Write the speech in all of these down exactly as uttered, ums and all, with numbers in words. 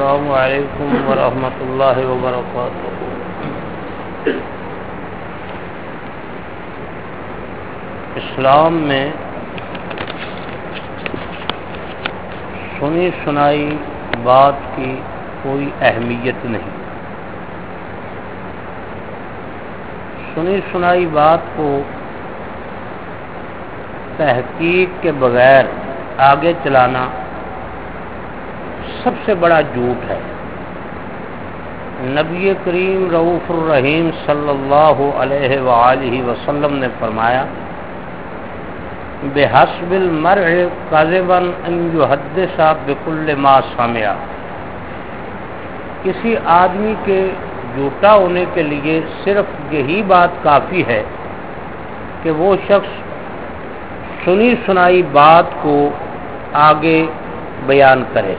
السلام علیکم ورحمۃ اللہ وبرکاتہ۔ اسلام میں سنی سنائی بات کی کوئی اہمیت نہیں۔ سنی سنائی بات کو تحقیق کے بغیر آگے چلانا سب سے بڑا جھوٹ ہے۔ نبی کریم رؤوف الرحیم صلی اللہ علیہ وآلہ وسلم نے فرمایا بحسب المرء کذبا ان یحدث بکل ما سمع، کسی آدمی کے جھوٹا ہونے کے لیے صرف یہی بات کافی ہے کہ وہ شخص سنی سنائی بات کو آگے بیان کرے۔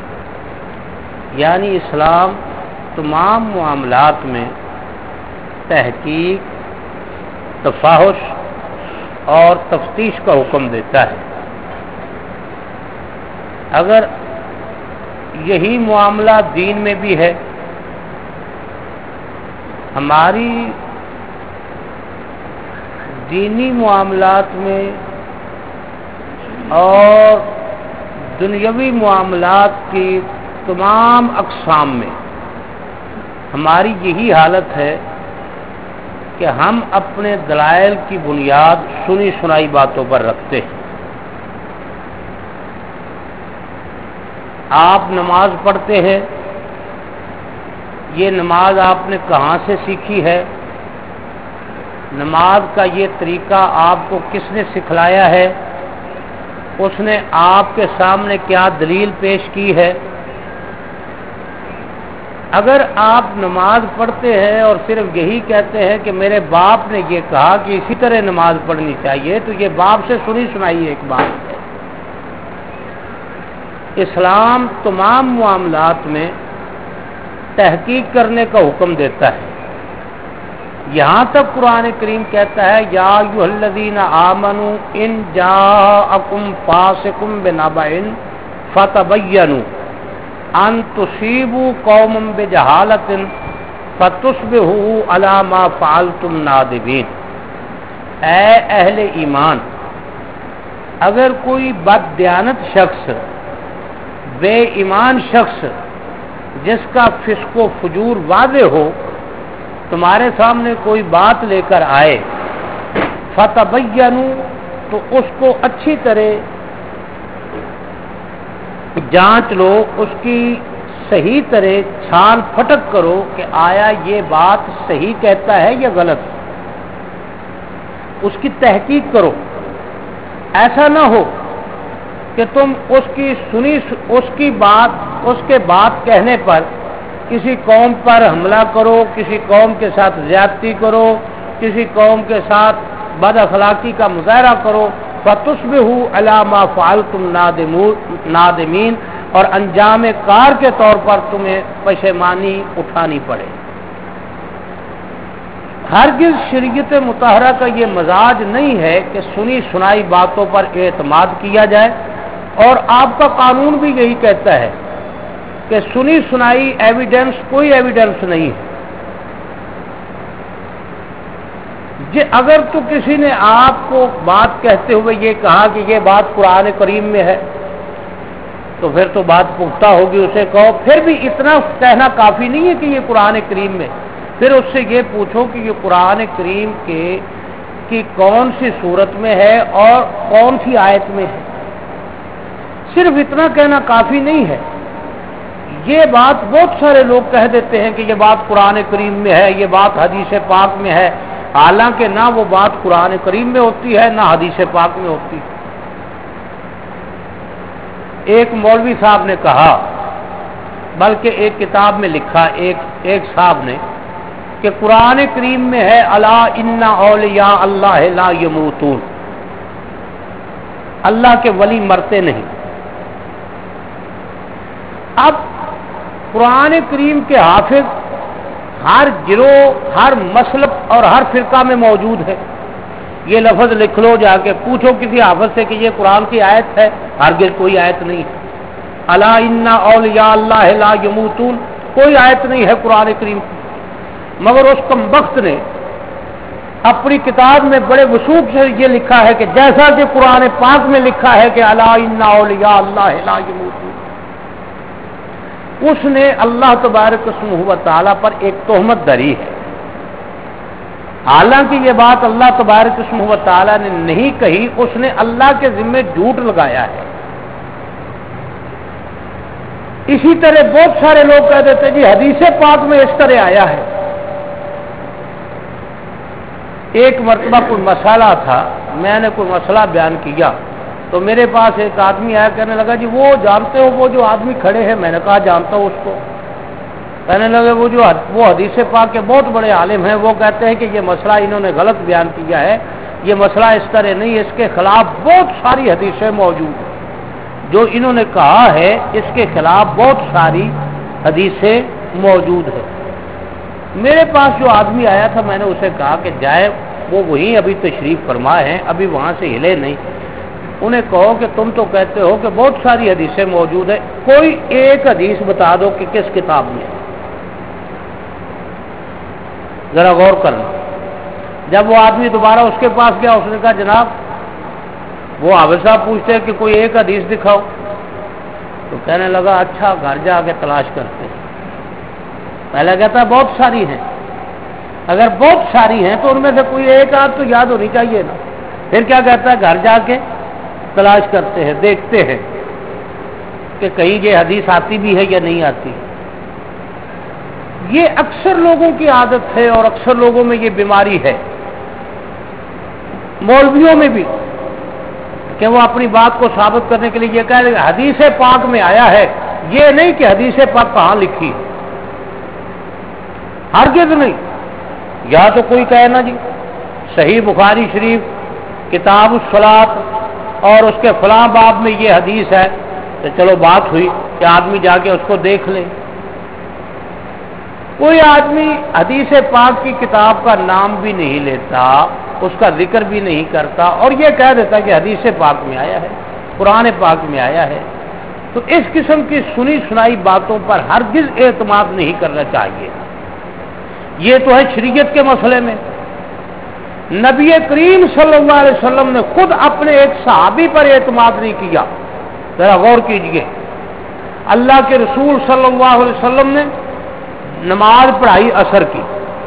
یعنی اسلام تمام معاملات میں تحقیق، تفحص اور تفتیش کا حکم دیتا ہے۔ اگر یہی معاملہ دین میں بھی ہے، ہماری دینی معاملات میں اور دنیاوی معاملات کی تمام اقسام میں ہماری یہی حالت ہے کہ ہم اپنے دلائل کی بنیاد سنی سنائی باتوں پر رکھتے ہیں۔ آپ نماز پڑھتے ہیں، یہ نماز آپ نے کہاں سے سیکھی ہے؟ نماز کا یہ طریقہ آپ کو کس نے سکھلایا ہے؟ اس نے آپ کے سامنے کیا دلیل پیش کی ہے؟ اگر آپ نماز پڑھتے ہیں اور صرف یہی کہتے ہیں کہ میرے باپ نے یہ کہا کہ اسی طرح نماز پڑھنی چاہیے، تو یہ باپ سے سنی سنائی ایک بات ہے۔ اسلام تمام معاملات میں تحقیق کرنے کا حکم دیتا ہے۔ یہاں تک قرآن کریم کہتا ہے یا ایھا الذین آمنوا ان جاءکم فاسق بنبأ فتبینوا ان تصیبوا قوما بجہالۃ فتصبحوا علی ما فعلتم نادمین۔ اے اہل ایمان، اگر کوئی بددیانت شخص، بے ایمان شخص جس کا فسق و فجور واضح ہو، تمہارے سامنے کوئی بات لے کر آئے، فتبینوا، تو اس کو اچھی طرح جانچ لو، اس کی صحیح طرح چھان پھٹک کرو کہ آیا یہ بات صحیح کہتا ہے یا غلط، اس کی تحقیق کرو۔ ایسا نہ ہو کہ تم اس کی سنی اس کی بات اس کے بات کہنے پر کسی قوم پر حملہ کرو، کسی قوم کے ساتھ زیادتی کرو، کسی قوم کے ساتھ بد اخلاقی کا مظاہرہ کرو، فتصبحوا علی ما فعلتم نادمین، اور انجام کار کے طور پر تمہیں پشیمانی اٹھانی پڑے۔ ہرگز شریعت مطہرہ کا یہ مزاج نہیں ہے کہ سنی سنائی باتوں پر اعتماد کیا جائے، اور آپ کا قانون بھی یہی کہتا ہے کہ سنی سنائی ایویڈنس کوئی ایویڈنس نہیں ہے۔ اگر تو کسی نے آپ کو بات کہتے ہوئے یہ کہا کہ یہ بات قرآن کریم میں ہے، تو پھر تو بات پختہ ہوگی، اسے کہو۔ پھر بھی اتنا کہنا کافی نہیں ہے کہ یہ قرآن کریم میں، پھر اس سے یہ پوچھو کہ یہ قرآن کریم کے کی کون سی صورت میں ہے اور کون سی آیت میں ہے۔ صرف اتنا کہنا کافی نہیں ہے۔ یہ بات بہت سارے لوگ کہہ دیتے ہیں کہ یہ بات قرآن کریم میں ہے، یہ بات حدیث پاک میں ہے، حالانکہ نہ وہ بات قرآن کریم میں ہوتی ہے نہ حدیث پاک میں ہوتی ہے۔ ایک مولوی صاحب نے کہا، بلکہ ایک کتاب میں لکھا ایک ایک صاحب نے، کہ قرآن کریم میں ہے الا ان اولیاء اللہ لا یموتون، اللہ کے ولی مرتے نہیں۔ اب قرآن کریم کے حافظ ہر گروہ، ہر مسلک اور ہر فرقہ میں موجود ہے۔ یہ لفظ لکھ لو، جا کے پوچھو کسی حافظ سے کہ یہ قرآن کی آیت ہے، ہرگز کوئی آیت نہیں ہے۔ الا ان اولیاء اللہ لا یموتون، کوئی آیت نہیں ہے قرآن کریم کی، مگر اس کم بخت نے اپنی کتاب میں بڑے وثوق سے یہ لکھا ہے کہ جیسا کہ قرآن پاک میں لکھا ہے کہ الا ان اولیاء اللہ لا یموتون، اس نے اللہ تبارک و تعالی پر ایک تہمت دھری ہے، حالانکہ یہ بات اللہ تبارک و تعالی نے نہیں کہی، اس نے اللہ کے ذمے جھوٹ لگایا ہے۔ اسی طرح بہت سارے لوگ کہہ دیتے جی حدیث پاک میں اس طرح آیا ہے۔ ایک مرتبہ کوئی مسئلہ تھا، میں نے کوئی مسئلہ بیان کیا تو میرے پاس ایک آدمی آیا، کہنے لگا جی وہ جانتے ہو وہ جو آدمی کھڑے ہیں؟ میں نے کہا جانتا ہوں اس کو۔ کہنے لگے وہ جو وہ حدیث پاک کے بہت بڑے عالم ہیں، وہ کہتے ہیں کہ یہ مسئلہ انہوں نے غلط بیان کیا ہے، یہ مسئلہ اس طرح نہیں، اس کے خلاف بہت ساری حدیثیں موجود ہیں، جو انہوں نے کہا ہے اس کے خلاف بہت ساری حدیثیں موجود ہیں۔ میرے پاس جو آدمی آیا تھا میں نے اسے کہا کہ جائے، وہ وہیں ابھی تشریف فرما ہیں، ابھی وہاں سے ہلے نہیں، انہیں کہو کہ تم تو کہتے ہو کہ بہت ساری حدیثیں موجود ہیں، کوئی ایک حدیث بتا دو کہ کس کتاب میں، ذرا غور کرنا۔ جب وہ آدمی دوبارہ اس کے پاس گیا، اس نے کہا جناب وہ حافظ صاحب پوچھتے ہیں کہ کوئی ایک حدیث دکھاؤ، تو کہنے لگا اچھا گھر جا کے تلاش کرتے ہیں۔ پہلے کہتا ہے بہت ساری ہیں، اگر بہت ساری ہیں تو ان میں سے کوئی ایک آدھ تو یاد ہونی چاہیے نا۔ پھر کیا کہتا ہے گھر جا کے تلاش کرتے ہیں، دیکھتے ہیں کہ کہیں یہ حدیث آتی بھی ہے یا نہیں آتی۔ یہ اکثر لوگوں کی عادت ہے اور اکثر لوگوں میں یہ بیماری ہے، مولویوں میں بھی، کہ وہ اپنی بات کو ثابت کرنے کے لیے یہ کہہ رہے حدیث پاک میں آیا ہے، یہ نہیں کہ حدیث پاک کہاں لکھی ہے، ہرگز نہیں۔ یا تو کوئی کہے نا جی صحیح بخاری شریف کتاب الصلاۃ اور اس کے فلاں باب میں یہ حدیث ہے، تو چلو بات ہوئی کہ آدمی جا کے اس کو دیکھ لے۔ کوئی آدمی حدیث پاک کی کتاب کا نام بھی نہیں لیتا، اس کا ذکر بھی نہیں کرتا، اور یہ کہہ دیتا کہ حدیث پاک میں آیا ہے، قرآن پاک میں آیا ہے، تو اس قسم کی سنی سنائی باتوں پر ہرگز اعتماد نہیں کرنا چاہیے۔ یہ تو ہے شریعت کے مسئلے میں۔ نبی کریم صلی اللہ علیہ وسلم نے خود اپنے ایک صحابی پر اعتماد نہیں کیا، ذرا غور کیجئے۔ اللہ کے رسول صلی اللہ علیہ وسلم نے نماز پڑھائی عصر کی،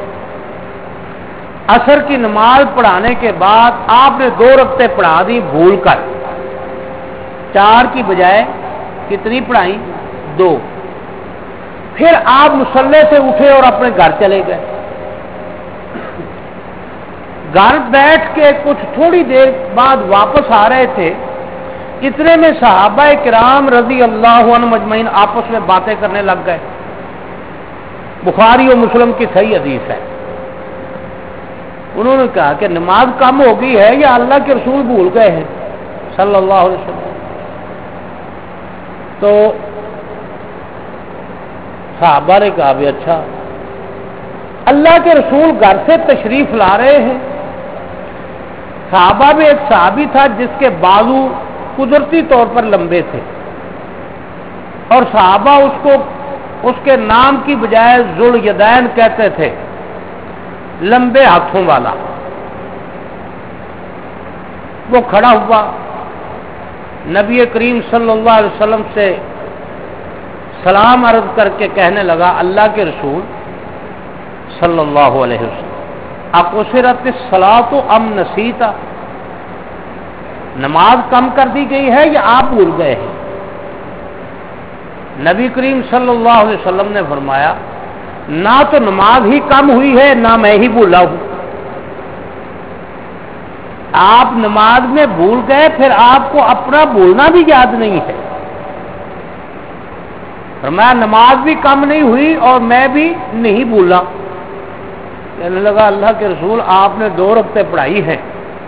عصر کی نماز پڑھانے کے بعد آپ نے دو رکعتیں پڑھا دی بھول کر، چار کی بجائے کتنی پڑھائی؟ دو۔ پھر آپ مصلی سے اٹھے اور اپنے گھر چلے گئے۔ گھر بیٹھ کے کچھ تھوڑی دیر بعد واپس آ رہے تھے، اتنے میں صحابہ کرام رضی اللہ عنہ مجمعین آپس میں باتیں کرنے لگ گئے۔ بخاری و مسلم کی صحیح حدیث ہے۔ انہوں نے کہا کہ نماز کم ہو گئی ہے یا اللہ کے رسول بھول گئے ہیں صلی اللہ علیہ وسلم؟ تو صحابہ نے کہا بھی اچھا، اللہ کے رسول گھر سے تشریف لا رہے ہیں۔ صحابہ میں ایک صحابی تھا جس کے بازو قدرتی طور پر لمبے تھے، اور صحابہ اس کو اس کے نام کی بجائے ذوالیدین کہتے تھے، لمبے ہاتھوں والا۔ وہ کھڑا ہوا، نبی کریم صلی اللہ علیہ وسلم سے سلام عرض کر کے کہنے لگا اللہ کے رسول صلی اللہ علیہ وسلم اقصرت الصلاۃ ام نسیتا، نماز کم کر دی گئی ہے یا آپ بھول گئے ہیں؟ نبی کریم صلی اللہ علیہ وسلم نے فرمایا نہ تو نماز ہی کم ہوئی ہے نہ میں ہی بھولا ہوں، آپ نماز میں بھول گئے، پھر آپ کو اپنا بھولنا بھی یاد نہیں ہے۔ فرمایا نماز بھی کم نہیں ہوئی اور میں بھی نہیں بھولا۔ کہنے لگا اللہ کے رسول آپ نے دو رکعتیں پڑھائی ہیں۔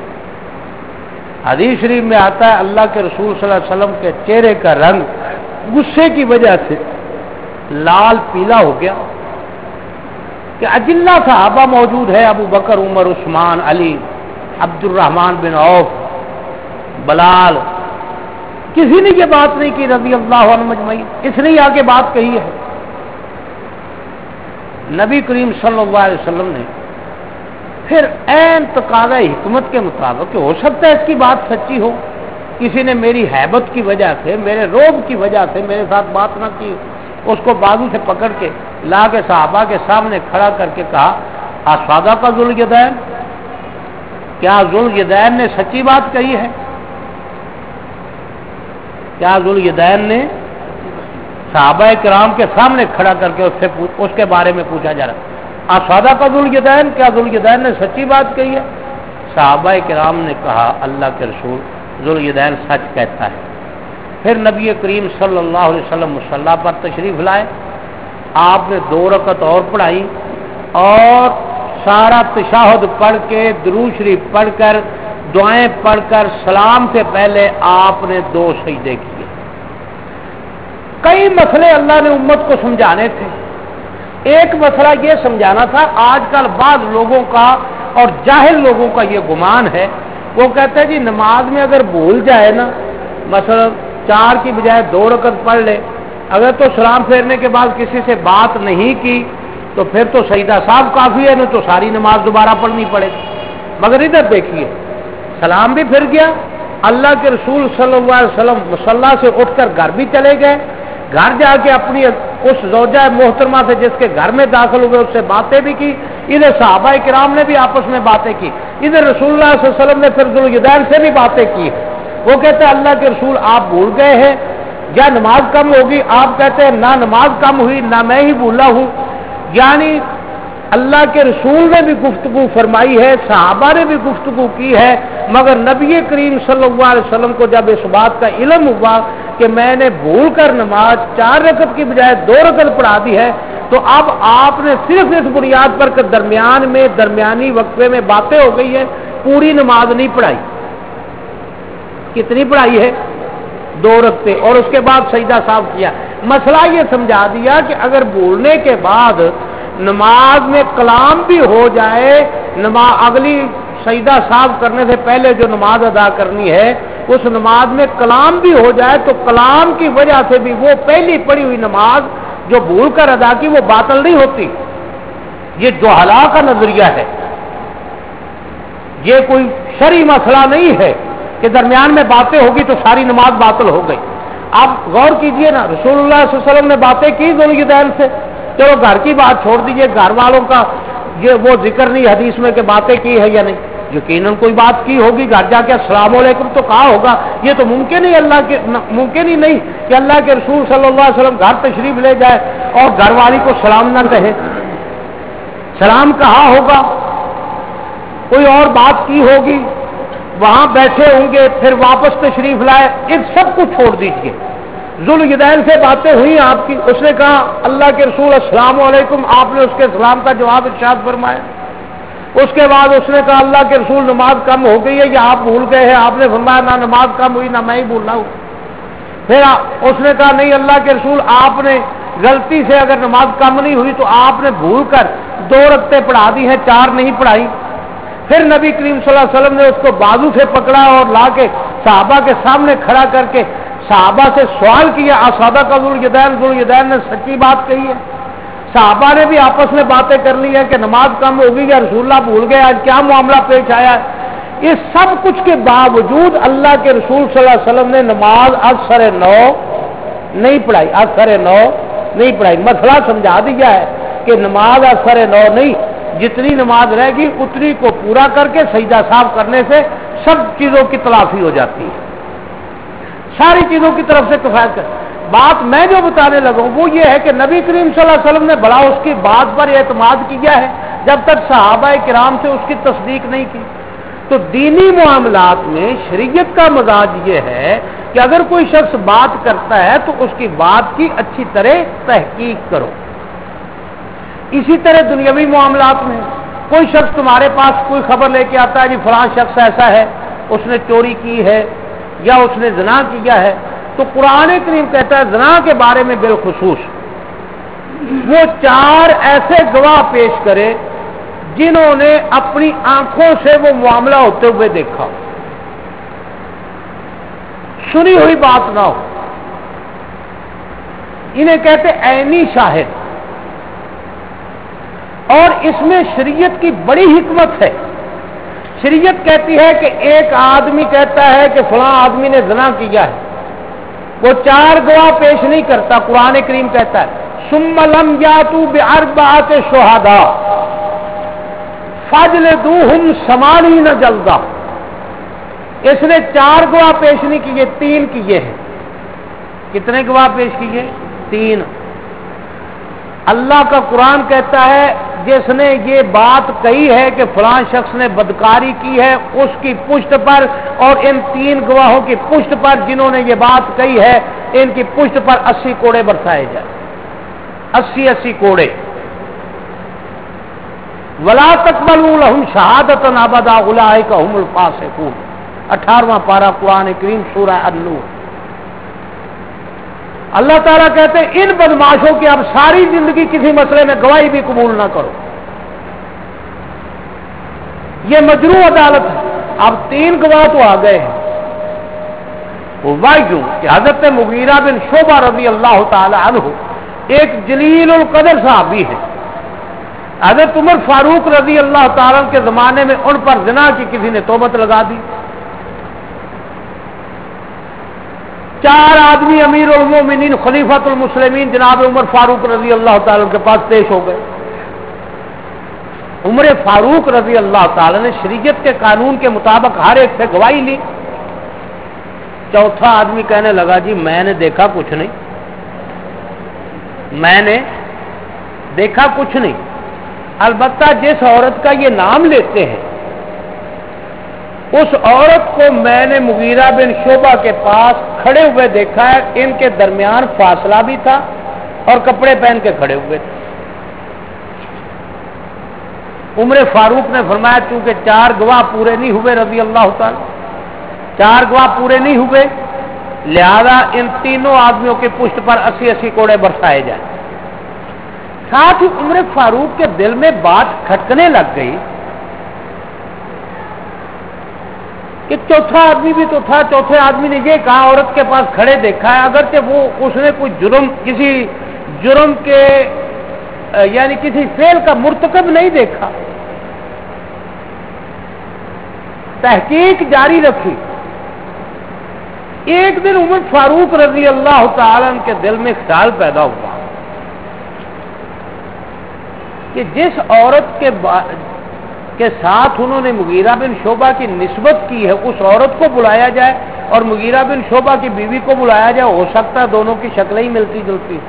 حدیث شریف میں آتا ہے اللہ کے رسول صلی اللہ علیہ وسلم کے چہرے کا رنگ غصے کی وجہ سے لال پیلا ہو گیا کہ اجلہ صحابہ موجود ہے، ابو بکر، عمر، عثمان، علی، عبد الرحمن بن عوف، بلال، کسی نے یہ بات نہیں کی رضی اللہ عنہ مجمعین، اس نے آگے بات کہی ہے۔ نبی کریم صلی اللہ علیہ وسلم نے پھر عین تقاضۂ حکمت کے مطابق کہ ہو سکتا ہے اس کی بات سچی ہو، کسی نے میری ہیبت کی وجہ سے، میرے روب کی وجہ سے میرے ساتھ بات نہ کی، اس کو بازو سے پکڑ کے لا کے صحابہ کے سامنے کھڑا کر کے کہا آسادہ کا ذوالجدین، کیا ذوالجدین نے سچی بات کہی ہے؟ کیا ذوالجدین نے صحابہ کرام کے سامنے کھڑا کر کے اس سے اس کے بارے میں پوچھا جا رہا آسادہ کا ذوالجدین، کیا ذوالجدین نے سچی بات کہی ہے؟ صحابہ کرام نے کہا اللہ کے رسول ذوالجدین سچ کہتا ہے۔ پھر نبی کریم صلی اللہ علیہ وسلم مصلی پر تشریف لائے، آپ نے دو رکعت اور پڑھائی اور سارا تشہد پڑھ کے درود شریف پڑھ کر دعائیں پڑھ کر سلام سے پہلے آپ نے دو سجدے کیے۔ کئی مسئلے اللہ نے امت کو سمجھانے تھے، ایک مسئلہ یہ سمجھانا تھا، آج کل بعض لوگوں کا اور جاہل لوگوں کا یہ گمان ہے، وہ کہتے ہیں جی نماز میں اگر بھول جائے نا، مثلا چار کی بجائے دو رکعت پڑھ لے، اگر تو سلام پھیرنے کے بعد کسی سے بات نہیں کی تو پھر تو سجدہ صاحب کافی ہے، نا تو ساری نماز دوبارہ پڑھنی پڑے گی۔ مگر ادھر دیکھیے، سلام بھی پھر گیا، اللہ کے رسول صلی اللہ علیہ وسلم مصلی سے اٹھ کر گھر بھی چلے گئے، گھر جا کے اپنی اس زوجہ محترمہ سے جس کے گھر میں داخل ہوئے اس سے باتیں بھی کی، ادھر صحابہ کرام نے بھی آپس میں باتیں کی، ادھر رسول اللہ صلی اللہ علیہ وسلم نے پھر ذوالجدین سے بھی باتیں کی۔ وہ کہتے ہیں اللہ کے رسول آپ بھول گئے ہیں یا نماز کم ہوگی؟ آپ کہتے ہیں نہ نماز کم ہوئی نہ میں ہی بھولا ہوں، یعنی اللہ کے رسول نے بھی گفتگو فرمائی ہے، صحابہ نے بھی گفتگو کی ہے، مگر نبی کریم صلی اللہ علیہ وسلم کو جب اس بات کا علم ہوا کہ میں نے بھول کر نماز چار رکعت کی بجائے دو رکعت پڑھا دی ہے، تو اب آپ نے صرف اس بنیاد پر کہ درمیان میں درمیانی وقفے میں باتیں ہو گئی ہیں، پوری نماز نہیں پڑھائی۔ کتنی پڑھائی ہے؟ دو رکعتیں، اور اس کے بعد سجدہ صاف کیا۔ مسئلہ یہ سمجھا دیا کہ اگر بھولنے کے بعد نماز میں کلام بھی ہو جائے، نماز اگلی سجدہ صاف کرنے سے پہلے جو نماز ادا کرنی ہے اس نماز میں کلام بھی ہو جائے تو کلام کی وجہ سے بھی وہ پہلی پڑھی ہوئی نماز جو بھول کر ادا کی وہ باطل نہیں ہوتی۔ یہ جہلا کا نظریہ ہے، یہ کوئی شرعی مسئلہ نہیں ہے کہ درمیان میں باتیں ہوگی تو ساری نماز باطل ہو گئی۔ آپ غور کیجئے نا، رسول اللہ صلی اللہ علیہ وسلم نے باتیں کی ذوالجدین سے، چلو گھر کی بات چھوڑ دیجئے، گھر والوں کا یہ وہ ذکر نہیں حدیث میں کہ باتیں کی ہے یا نہیں، یقیناً کوئی بات کی ہوگی، گھر جا کے السلام علیکم تو کہا ہوگا۔ یہ تو ممکن ہی اللہ کے ممکن ہی نہیں کہ اللہ کے رسول صلی اللہ علیہ وسلم گھر تشریف لے جائے اور گھر والی کو سلام نہ کہے، سلام کہا ہوگا، کوئی اور بات کی ہوگی، وہاں بیٹھے ہوں گے، پھر واپس تشریف لائے، ان سب کو چھوڑ دیجئے۔ ذوالجدین سے باتیں ہوئی آپ کی، اس نے کہا اللہ کے رسول السلام علیکم، آپ نے اس کے سلام کا جواب ارشاد فرمایا۔ اس کے بعد اس نے کہا اللہ کے رسول نماز کم ہو گئی ہے یا آپ بھول گئے ہیں؟ آپ نے فرمایا نہ نماز کم ہوئی نہ میں ہی بھول رہا ہوں۔ پھر اس نے کہا نہیں اللہ کے رسول آپ نے غلطی سے اگر نماز کم نہیں ہوئی تو آپ نے بھول کر دو رکعتیں پڑھا دی ہیں، چار نہیں پڑھائی۔ پھر نبی کریم صلی اللہ علیہ وسلم نے اس کو بازو سے پکڑا اور لا کے صحابہ کے سامنے کھڑا کر کے صحابہ سے سوال کیا آسادہ کا ذوالجدین، ذوالجدین نے سچی بات کہی ہے؟ صحابہ نے بھی آپس میں باتیں کر لی ہیں کہ نماز کم ہوگی یا رسول اللہ بھول گئے، آج کیا معاملہ پیش آیا ہے۔ اس سب کچھ کے باوجود اللہ کے رسول صلی اللہ علیہ وسلم نے نماز اثر نو نہیں پڑھائی، اثر نو نہیں پڑھائی۔ مسئلہ سمجھا دیا ہے کہ نماز اثر نو نہیں، جتنی نماز رہے گی اتنی کو پورا کر کے سجدہ صاف کرنے سے سب چیزوں کی تلافی ہو جاتی ہے، ساری چیزوں کی طرف سے کفایت کر۔ بات میں جو بتانے لگا ہوں وہ یہ ہے کہ نبی کریم صلی اللہ علیہ وسلم نے بڑا اس کی بات پر اعتماد کیا ہے جب تک صحابہ کرام سے اس کی تصدیق نہیں کی۔ تو دینی معاملات میں شریعت کا مزاج یہ ہے کہ اگر کوئی شخص بات کرتا ہے تو اس کی بات کی اچھی طرح تحقیق کرو۔ اسی طرح دنیاوی معاملات میں کوئی شخص تمہارے پاس کوئی خبر لے کے آتا ہے جی فلاں شخص ایسا ہے، اس نے چوری کی ہے یا اس نے زنا کیا ہے، تو قرآن کریم کہتا ہے زنا کے بارے میں بالخصوص وہ چار ایسے گواہ پیش کرے جنہوں نے اپنی آنکھوں سے وہ معاملہ ہوتے ہوئے دیکھا۔ سنی ہوئی بات نہ ہو. انہیں کہتے عینی شاہد. اور اس میں شریعت کی بڑی حکمت ہے. شریعت کہتی ہے کہ ایک آدمی کہتا ہے کہ فلاں آدمی نے زنا کیا ہے, وہ چار گواہ پیش نہیں کرتا. قرآن کریم کہتا ہے ثم لم یاتوا باربعۃ شہداء فاجلدوہم ثمانین جلدہ. اس نے چار گواہ پیش نہیں کیے, تین کیے ہیں. کتنے گواہ پیش کیے؟ تین. اللہ کا قرآن کہتا ہے جس نے یہ بات کہی ہے کہ فلاں شخص نے بدکاری کی ہے, اس کی پشت پر اور ان تین گواہوں کی پشت پر جنہوں نے یہ بات کہی ہے, ان کی پشت پر اسی کوڑے برسائے جائیں. اسی اسی کوڑے. ولا تقبلوا لهم شہادۃ ابدا اولئک هم الفاسقون. اٹھارہواں پارہ قرآن کریم سورہ النور. اللہ تعالیٰ کہتے ہیں ان بدماشوں کی اب ساری زندگی کسی مسئلے میں گواہی بھی قبول نہ کرو. یہ مجروح عدالت ہے. اب تین گواہ تو آ گئے ہیں. ہوا یوں کہ حضرت مغیرہ بن شعبہ رضی اللہ تعالی عنہ ایک جلیل القدر صحابی ہے. حضرت عمر فاروق رضی اللہ تعالیٰ کے زمانے میں ان پر زنا کی کسی نے تہمت لگا دی. چار آدمی امیر المومنین خلیفۃ المسلمین جناب عمر فاروق رضی اللہ تعالیٰ کے پاس پیش ہو گئے. عمر فاروق رضی اللہ تعالیٰ نے شریعت کے قانون کے مطابق ہر ایک سے گواہی لی. چوتھا آدمی کہنے لگا جی میں نے دیکھا کچھ نہیں, میں نے دیکھا کچھ نہیں. البتہ جس عورت کا یہ نام لیتے ہیں اس عورت کو میں نے مغیرہ بن شعبہ کے پاس کھڑے ہوئے دیکھا ہے. ان کے درمیان فاصلہ بھی تھا اور کپڑے پہن کے کھڑے ہوئے تھے. عمر فاروق نے فرمایا چونکہ چار گواہ پورے نہیں ہوئے رضی اللہ تعالی, چار گواہ پورے نہیں ہوئے, لہذا ان تینوں آدمیوں کے پشت پر اسی اسی کوڑے برسائے جائیں. ساتھ ہی عمر فاروق کے دل میں بات کھٹکنے لگ گئی کہ چوتھا آدمی بھی تو تھا. چوتھے آدمی نے یہ کہا عورت کے پاس کھڑے دیکھا ہے, اگرچہ وہ اس نے کوئی جرم کسی جرم کے یعنی کسی فعل کا مرتکب نہیں دیکھا. تحقیق جاری رکھی. ایک دن عمر فاروق رضی اللہ تعالیٰ کے دل میں خیال پیدا ہوا کہ جس عورت کے با... کے ساتھ انہوں نے مغیرہ بن شعبہ کی نسبت کی ہے اس عورت کو بلایا جائے اور مغیرہ بن شعبہ کی بیوی کو بلایا جائے. ہو سکتا ہے دونوں کی شکلیں ہی ملتی جلتی,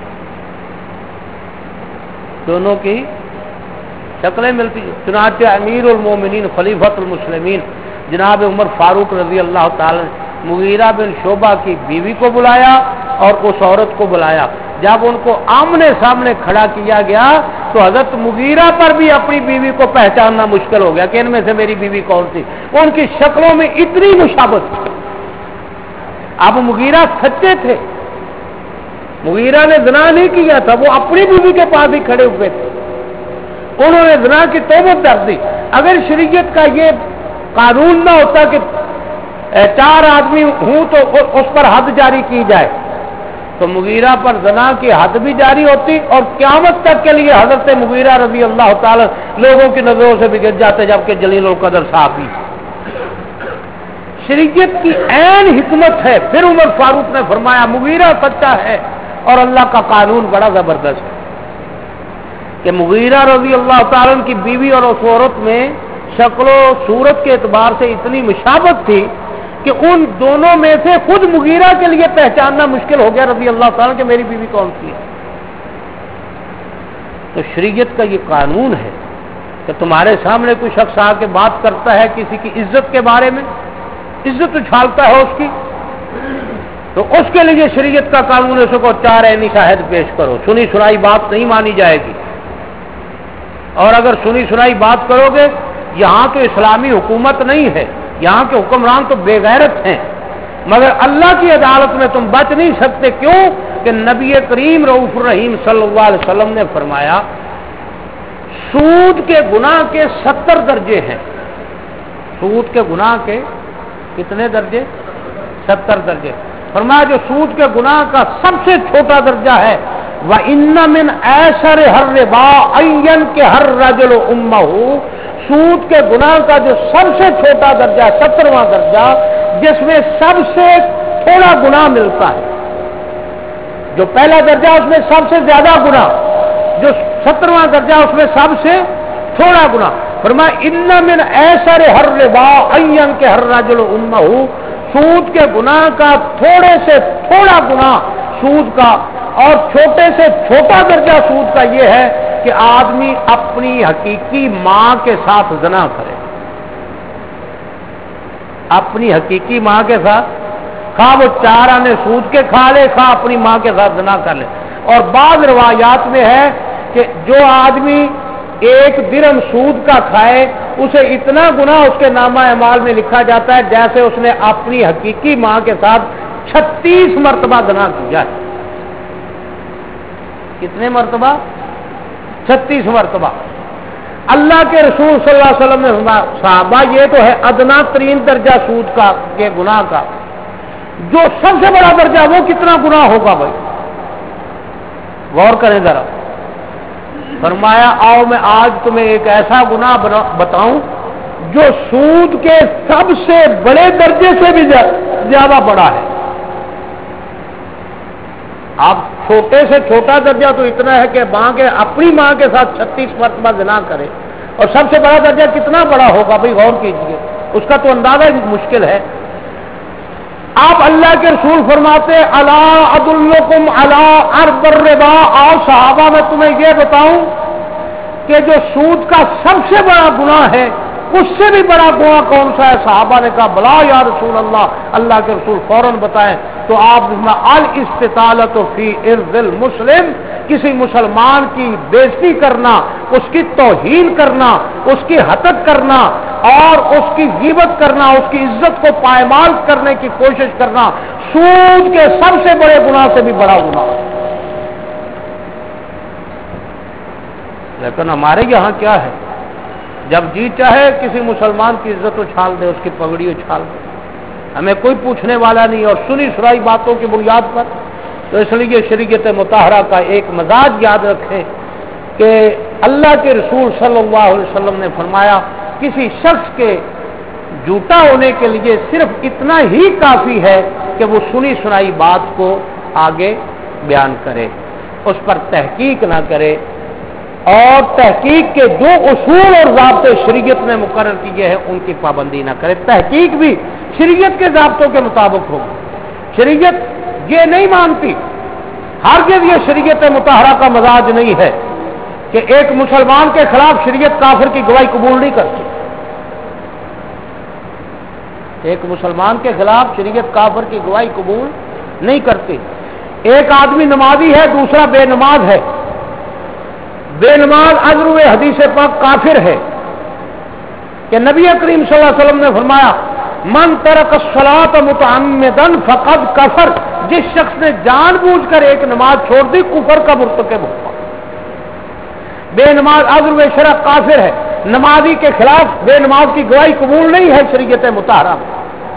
دونوں کی شکلیں ملتی. چنانچہ امیر المومنین خلیفۃ المسلمین جناب عمر فاروق رضی اللہ تعالی مغیرہ بن شعبہ کی بیوی کو بلایا اور اس عورت کو بلایا. جب ان کو آمنے سامنے کھڑا کیا گیا تو حضرت مغیرہ پر بھی اپنی بیوی کو پہچاننا مشکل ہو گیا کہ ان میں سے میری بیوی کون سی. ان کی شکلوں میں اتنی مشابہت تھی. اب مغیرہ سچے تھے, مغیرہ نے زنا نہیں کیا تھا, وہ اپنی بیوی کے پاس ہی کھڑے ہوئے تھے. انہوں نے زنا کی توبت کر دی. اگر شریعت کا یہ قانون نہ ہوتا کہ چار آدمی ہوں تو اس پر حد جاری کی جائے تو مغیرہ پر زنا کی حد بھی جاری ہوتی اور قیامت تک کے لیے حضرت مغیرہ رضی اللہ تعالی لوگوں کی نظروں سے بھی گر جاتے, جبکہ جلیل القدر صحابی. شریعت کی عین حکمت ہے. پھر عمر فاروق نے فرمایا مغیرہ سچا ہے اور اللہ کا قانون بڑا زبردست ہے کہ مغیرہ رضی اللہ تعالیٰ کی بیوی اور اس عورت میں شکل و صورت کے اعتبار سے اتنی مشابہت تھی کہ ان دونوں میں سے خود مغیرہ کے لیے پہچاننا مشکل ہو گیا رضی اللہ تعالیٰ کہ میری بیوی کون سی ہے. تو شریعت کا یہ قانون ہے کہ تمہارے سامنے کوئی شخص آ کے بات کرتا ہے کسی کی عزت کے بارے میں, عزت اچھالتا ہے اس کی, تو اس کے لیے شریعت کا قانون ہے اس کو چار عینی شاہد پیش کرو. سنی سنائی بات نہیں مانی جائے گی. اور اگر سنی سنائی بات کرو گے, یہاں تو اسلامی حکومت نہیں ہے, یہاں کے حکمران تو بے غیرت ہیں, مگر اللہ کی عدالت میں تم بچ نہیں سکتے. کیوں کہ نبی کریم رؤوف الرحیم صلی اللہ علیہ وسلم نے فرمایا سود کے گناہ کے ستر درجے ہیں. سود کے گناہ کے کتنے درجے؟ ستر درجے. فرمایا جو سود کے گناہ کا سب سے چھوٹا درجہ ہے وَإِنَّ مِنْ أَيْسَرِ الرِّبَا أَن يَنكِحَ الرَّجُلُ أُمَّهُ، سود کے گناہ کا جو سب سے چھوٹا درجہ سترواں درجہ جس میں سب سے تھوڑا گناہ ملتا ہے. جو پہلا درجہ اس میں سب سے زیادہ گناہ، جو سترواں درجہ اس میں سب سے تھوڑا گناہ. فرمایا اِنَّ مِنْ أَيْسَرِ الرِّبَا أَن يَنكِحَ الرَّجُلُ أُمَّهُ، سود کے گناہ کا تھوڑے سے تھوڑا گناہ سود کا اور چھوٹے سے چھوٹا درجہ سود کا یہ ہے کہ آدمی اپنی حقیقی ماں کے ساتھ زنا کرے. اپنی حقیقی ماں کے ساتھ، خواہ وہ چار آنے سود کے کھا لے، خواہ اپنی ماں کے ساتھ زنا کر لے. اور بعض روایات میں ہے کہ جو آدمی ایک درہم سود کا کھائے اسے اتنا گناہ اس کے نامہ اعمال میں لکھا جاتا ہے جیسے اس نے اپنی حقیقی ماں کے ساتھ چھتیس مرتبہ زنا کیا ہے. کتنے مرتبہ؟ چھتیس مرتبہ. اللہ کے رسول صلی اللہ علیہ وسلم نے فرمایا صحابہ یہ تو ہے ادنا ترین درجہ سود کا کے گناہ کا، جو سب سے بڑا درجہ وہ کتنا گناہ ہوگا بھائی؟ غور کریں ذرا. فرمایا آؤ میں آج تمہیں ایک ایسا گناہ بتاؤں جو سود کے سب سے بڑے درجے سے بھی زیادہ بڑا ہے. آپ چھوٹے سے چھوٹا درجہ تو اتنا ہے کہ ماں کے اپنی ماں کے ساتھ چھتیس مرتبہ زنا کرے، اور سب سے بڑا درجہ کتنا بڑا ہوگا بھائی؟ غور کیجئے، اس کا تو اندازہ ہی مشکل ہے. آپ اللہ کے رسول فرماتے الا ادلکم علی ارب الربا، آؤ صحابہ میں تمہیں یہ بتاؤں کہ جو سود کا سب سے بڑا گناہ ہے اس سے بھی بڑا گناہ کون سا ہے؟ صحابہ نے کہا بلا یا رسول اللہ. اللہ کے رسول فوراً بتائیں تو آپ الاستطالۃ فی عرض المسلم، کسی مسلمان کی بےزتی کرنا، اس کی توہین کرنا، اس کی حتک کرنا اور اس کی غیبت کرنا، اس کی عزت کو پائمال کرنے کی کوشش کرنا سود کے سب سے بڑے گناہ سے بھی بڑا گناہ. لیکن ہمارے یہاں کیا ہے؟ جب جی چاہے کسی مسلمان کی عزت اچھال دے، اس کی پگڑی اچھال دے، ہمیں کوئی پوچھنے والا نہیں. اور سنی سنائی باتوں کی بنیاد پر تو اس لیے شریعت مطہرہ کا ایک مزاج یاد رکھیں کہ اللہ کے رسول صلی اللہ علیہ وسلم نے فرمایا کسی شخص کے جھوٹا ہونے کے لیے صرف اتنا ہی کافی ہے کہ وہ سنی سنائی بات کو آگے بیان کرے، اس پر تحقیق نہ کرے، اور تحقیق کے جو اصول اور ضابطے شریعت نے مقرر کیے ہیں ان کی پابندی نہ کرے. تحقیق بھی شریعت کے ضابطوں کے مطابق ہوگی. شریعت یہ نہیں مانتی، ہرگز یہ شریعت مطہرہ کا مزاج نہیں ہے کہ ایک مسلمان کے خلاف شریعت کافر کی گواہی قبول نہیں کرتی. ایک مسلمان کے خلاف شریعت کافر کی گواہی قبول نہیں کرتی. ایک آدمی نمازی ہے، دوسرا بے نماز ہے. بے نماز اجر حدیث پاک کافر ہے کہ نبی کریم صلی اللہ علیہ وسلم نے فرمایا من ترک الصلاۃ متعمدا فقد کفر، جس شخص نے جان بوجھ کر ایک نماز چھوڑ دی کفر کا مرتکب ہوا. بے نماز اجر شرع کافر ہے. نمازی کے خلاف بے نماز کی گواہی قبول نہیں ہے شریعت مطہرہ میں.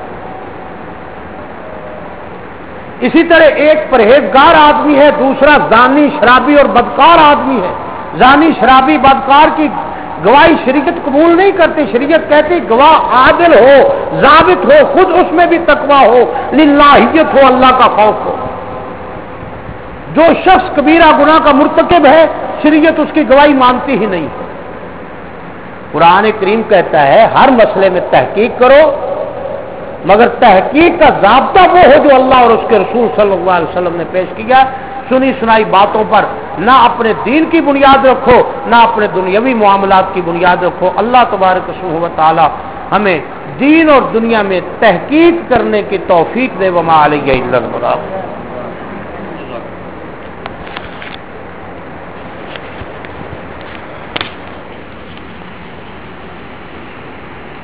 اسی طرح ایک پرہیزگار آدمی ہے، دوسرا زانی شرابی اور بدکار آدمی ہے. زانی شرابی بدکار کی گواہی شریعت قبول نہیں کرتی. شریعت کہتی گواہ عادل ہو، ضابط ہو، خود اس میں بھی تقویٰ ہو، للہیت ہو، اللہ کا خوف ہو. جو شخص کبیرہ گناہ کا مرتکب ہے شریعت اس کی گواہی مانتی ہی نہیں. قرآن کریم کہتا ہے ہر مسئلے میں تحقیق کرو، مگر تحقیق کا ضابطہ وہ ہو جو اللہ اور اس کے رسول صلی اللہ علیہ وسلم نے پیش کیا. سنی سنائی باتوں پر نہ اپنے دین کی بنیاد رکھو، نہ اپنے دنیاوی معاملات کی بنیاد رکھو. اللہ تبارک و تعالی ہمیں دین اور دنیا میں تحقیق کرنے کی توفیق دے. وما علیہ الا البلاغ.